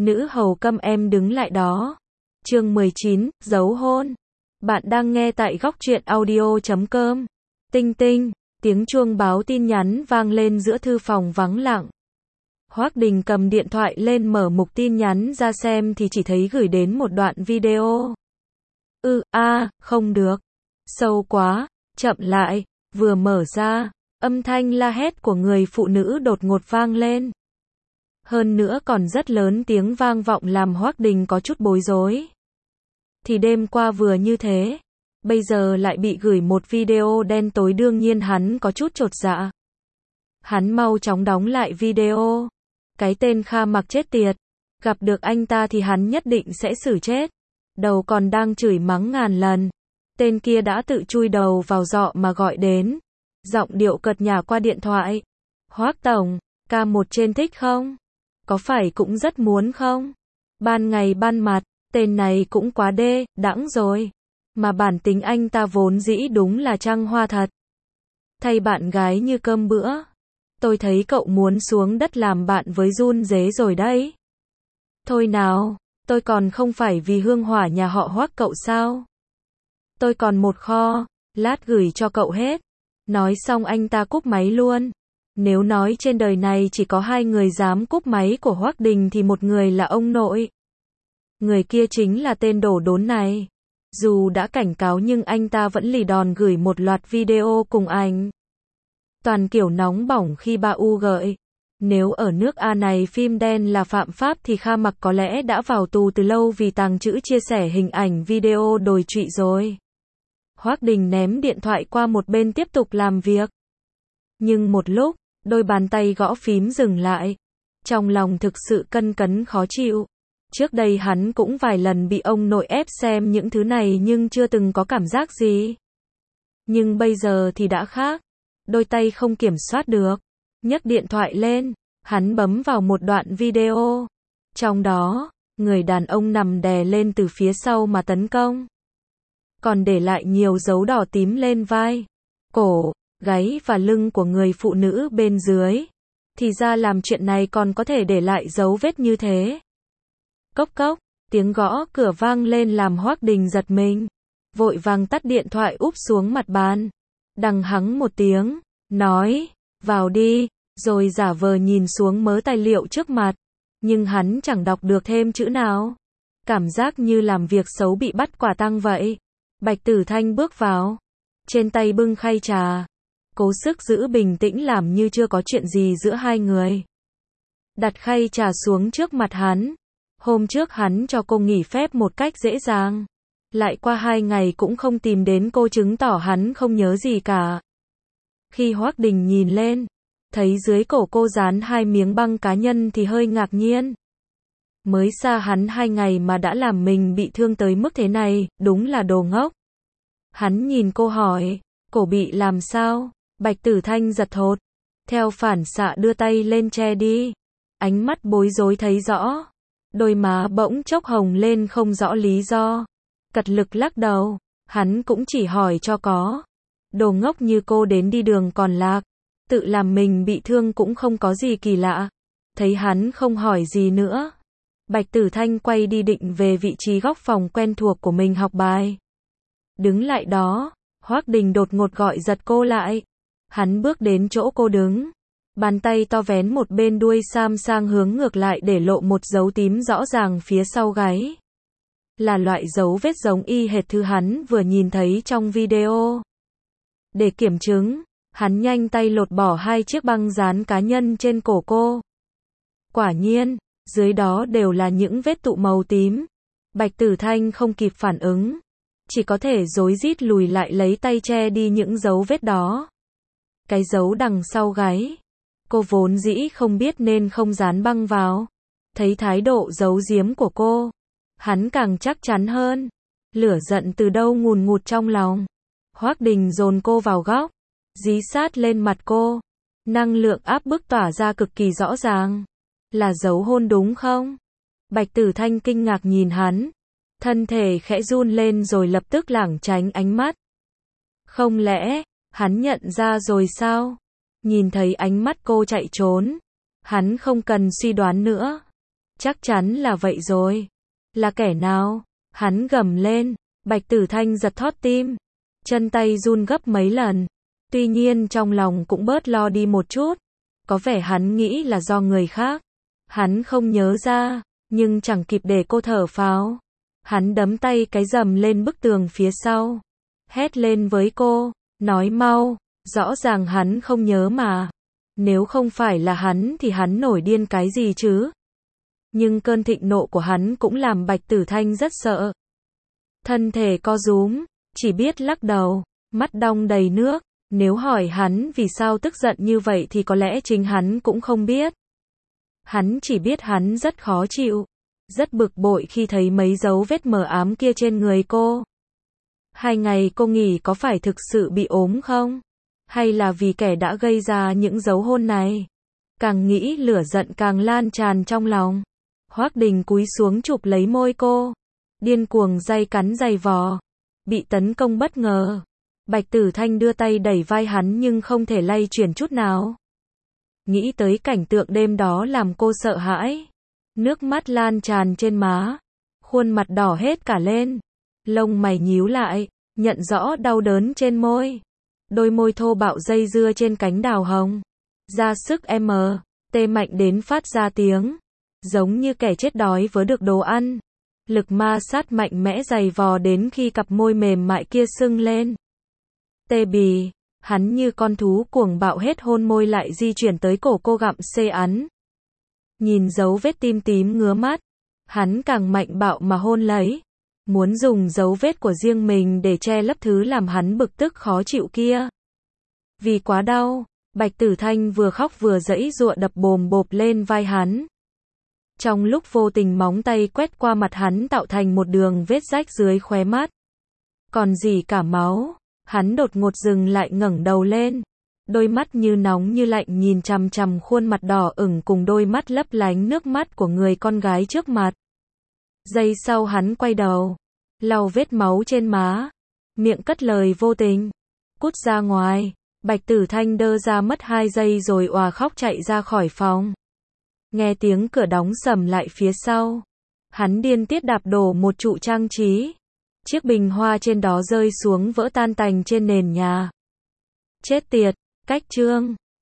Nữ hầu câm em đứng lại đó. Chương 19, giấu hôn. Bạn đang nghe tại góc truyện audio.com. Tinh tinh, tiếng chuông báo tin nhắn vang lên giữa thư phòng vắng lặng. Hoắc Đình cầm điện thoại lên mở mục tin nhắn ra xem thì chỉ thấy gửi đến một đoạn video. Không được. Sâu quá, chậm lại. Vừa mở ra, âm thanh la hét của người phụ nữ đột ngột vang lên. Hơn nữa còn rất lớn tiếng vang vọng làm Hoắc Đình có chút bối rối. Thì đêm qua vừa như thế, bây giờ lại bị gửi một video đen tối, đương nhiên hắn có chút chột dạ. Hắn mau chóng đóng lại video. Cái tên Kha Mặc chết tiệt, gặp được anh ta thì hắn nhất định sẽ xử chết. Đầu còn đang chửi mắng ngàn lần, tên kia đã tự chui đầu vào giọ mà gọi đến. Giọng điệu cợt nhả qua điện thoại. Hoắc tổng, K1 trên thích không? Có phải cũng rất muốn không? Ban ngày ban mặt, tên này cũng quá đê, đãng rồi. Mà bản tính anh ta vốn dĩ đúng là trăng hoa thật. Thay bạn gái như cơm bữa. Tôi thấy cậu muốn xuống đất làm bạn với run rế rồi đấy. Thôi nào, tôi còn không phải vì hương hỏa nhà họ Hoắc cậu sao? Tôi còn một kho, lát gửi cho cậu hết. Nói xong anh ta cúp máy luôn. Nếu nói trên đời này chỉ có hai người dám cúp máy của Hoắc Đình thì một người là ông nội. Người kia chính là tên đổ đốn này. Dù đã cảnh cáo nhưng anh ta vẫn lì đòn gửi một loạt video cùng ảnh. Toàn kiểu nóng bỏng khi ba U gợi. Nếu ở nước A này phim đen là phạm pháp thì Kha Mặc có lẽ đã vào tù từ lâu vì tàng trữ chia sẻ hình ảnh video đồi trụy rồi. Hoắc Đình ném điện thoại qua một bên tiếp tục làm việc. Nhưng một lúc, đôi bàn tay gõ phím dừng lại. Trong lòng thực sự cân cấn khó chịu. Trước đây hắn cũng vài lần bị ông nội ép xem những thứ này nhưng chưa từng có cảm giác gì. Nhưng bây giờ thì đã khác. Đôi tay không kiểm soát được. Nhấc điện thoại lên, hắn bấm vào một đoạn video. Trong đó, người đàn ông nằm đè lên từ phía sau mà tấn công. Còn để lại nhiều dấu đỏ tím lên vai, cổ, gáy và lưng của người phụ nữ bên dưới. Thì ra làm chuyện này còn có thể để lại dấu vết như thế. Cốc cốc, tiếng gõ cửa vang lên làm Hoắc Đình giật mình. Vội vàng tắt điện thoại úp xuống mặt bàn. Đằng hắng một tiếng, nói, vào đi, rồi giả vờ nhìn xuống mớ tài liệu trước mặt. Nhưng hắn chẳng đọc được thêm chữ nào. Cảm giác như làm việc xấu bị bắt quả tang vậy. Bạch Tử Thanh bước vào. Trên tay bưng khay trà. Cố sức giữ bình tĩnh làm như chưa có chuyện gì giữa hai người. Đặt khay trà xuống trước mặt hắn. Hôm trước hắn cho cô nghỉ phép một cách dễ dàng. Lại qua 2 ngày cũng không tìm đến cô, chứng tỏ hắn không nhớ gì cả. Khi Hoắc Đình nhìn lên, thấy dưới cổ cô dán 2 miếng băng cá nhân thì hơi ngạc nhiên. Mới xa hắn 2 ngày mà đã làm mình bị thương tới mức thế này, đúng là đồ ngốc. Hắn nhìn cô hỏi, cổ bị làm sao? Bạch Tử Thanh giật thót. Theo phản xạ đưa tay lên che đi. Ánh mắt bối rối thấy rõ. Đôi má bỗng chốc hồng lên không rõ lý do. Cật lực lắc đầu. Hắn cũng chỉ hỏi cho có. Đồ ngốc như cô đến đi đường còn lạc. Tự làm mình bị thương cũng không có gì kỳ lạ. Thấy hắn không hỏi gì nữa. Bạch Tử Thanh quay đi định về vị trí góc phòng quen thuộc của mình học bài. Đứng lại đó, Hoắc Đình đột ngột gọi giật cô lại. Hắn bước đến chỗ cô đứng. Bàn tay to vén một bên đuôi sam sang hướng ngược lại để lộ một dấu tím rõ ràng phía sau gáy. Là loại dấu vết giống y hệt thứ hắn vừa nhìn thấy trong video. Để kiểm chứng, hắn nhanh tay lột bỏ 2 chiếc băng dán cá nhân trên cổ cô. Quả nhiên, dưới đó đều là những vết tụ màu tím. Bạch Tử Thanh không kịp phản ứng. Chỉ có thể rối rít lùi lại lấy tay che đi những dấu vết đó. Cái dấu đằng sau gáy. Cô vốn dĩ không biết nên không dán băng vào. Thấy thái độ giấu giếm của cô. Hắn càng chắc chắn hơn. Lửa giận từ đâu ngùn ngụt trong lòng. Hoắc Đình dồn cô vào góc. Dí sát lên mặt cô. Năng lượng áp bức tỏa ra cực kỳ rõ ràng. Là dấu hôn đúng không? Bạch Tử Thanh kinh ngạc nhìn hắn. Thân thể khẽ run lên rồi lập tức lảng tránh ánh mắt. Không lẽ, hắn nhận ra rồi sao? Nhìn thấy ánh mắt cô chạy trốn. Hắn không cần suy đoán nữa. Chắc chắn là vậy rồi. Là kẻ nào? Hắn gầm lên. Bạch Tử Thanh giật thót tim. Chân tay run gấp mấy lần. Tuy nhiên trong lòng cũng bớt lo đi một chút. Có vẻ hắn nghĩ là do người khác. Hắn không nhớ ra, nhưng chẳng kịp để cô thở phào. Hắn đấm tay cái rầm lên bức tường phía sau. Hét lên với cô, nói mau, rõ ràng hắn không nhớ mà. Nếu không phải là hắn thì hắn nổi điên cái gì chứ? Nhưng cơn thịnh nộ của hắn cũng làm Bạch Tử Thanh rất sợ. Thân thể co rúm, chỉ biết lắc đầu, mắt đong đầy nước. Nếu hỏi hắn vì sao tức giận như vậy thì có lẽ chính hắn cũng không biết. Hắn chỉ biết hắn rất khó chịu, rất bực bội khi thấy mấy dấu vết mờ ám kia trên người cô. 2 ngày cô nghỉ có phải thực sự bị ốm không? Hay là vì kẻ đã gây ra những dấu hôn này? Càng nghĩ lửa giận càng lan tràn trong lòng. Hoắc Đình cúi xuống chụp lấy môi cô, điên cuồng day cắn giày vò. Bị tấn công bất ngờ, Bạch Tử Thanh đưa tay đẩy vai hắn nhưng không thể lay chuyển chút nào. Nghĩ tới cảnh tượng đêm đó làm cô sợ hãi. Nước mắt lan tràn trên má, khuôn mặt đỏ hết cả lên. Lông mày nhíu lại, nhận rõ đau đớn trên môi. Đôi môi thô bạo dây dưa trên cánh đào hồng. Ra sức tê mạnh đến phát ra tiếng. Giống như kẻ chết đói vớ được đồ ăn. Lực ma sát mạnh mẽ giày vò đến khi cặp môi mềm mại kia sưng lên. Tê bì, hắn như con thú cuồng bạo hết hôn môi lại di chuyển tới cổ cô gặm xê ắn. Nhìn dấu vết tim tím ngứa mắt, hắn càng mạnh bạo mà hôn lấy. Muốn dùng dấu vết của riêng mình để che lấp thứ làm hắn bực tức khó chịu kia. Vì quá đau, Bạch Tử Thanh vừa khóc vừa giãy giụa đập bồm bộp lên vai hắn. Trong lúc vô tình móng tay quét qua mặt hắn tạo thành một đường vết rách dưới khóe mắt. Còn gì cả máu, hắn đột ngột dừng lại ngẩng đầu lên. Đôi mắt như nóng như lạnh nhìn chằm chằm khuôn mặt đỏ ửng cùng đôi mắt lấp lánh nước mắt của người con gái trước mặt. Giây sau hắn quay đầu, lau vết máu trên má, miệng cất lời vô tình. Cút ra ngoài. Bạch Tử Thanh đơ ra mất 2 giây rồi òa khóc chạy ra khỏi phòng. Nghe tiếng cửa đóng sầm lại phía sau. Hắn điên tiết đạp đổ một trụ trang trí. Chiếc bình hoa trên đó rơi xuống vỡ tan tành trên nền nhà. Chết tiệt, cách chương.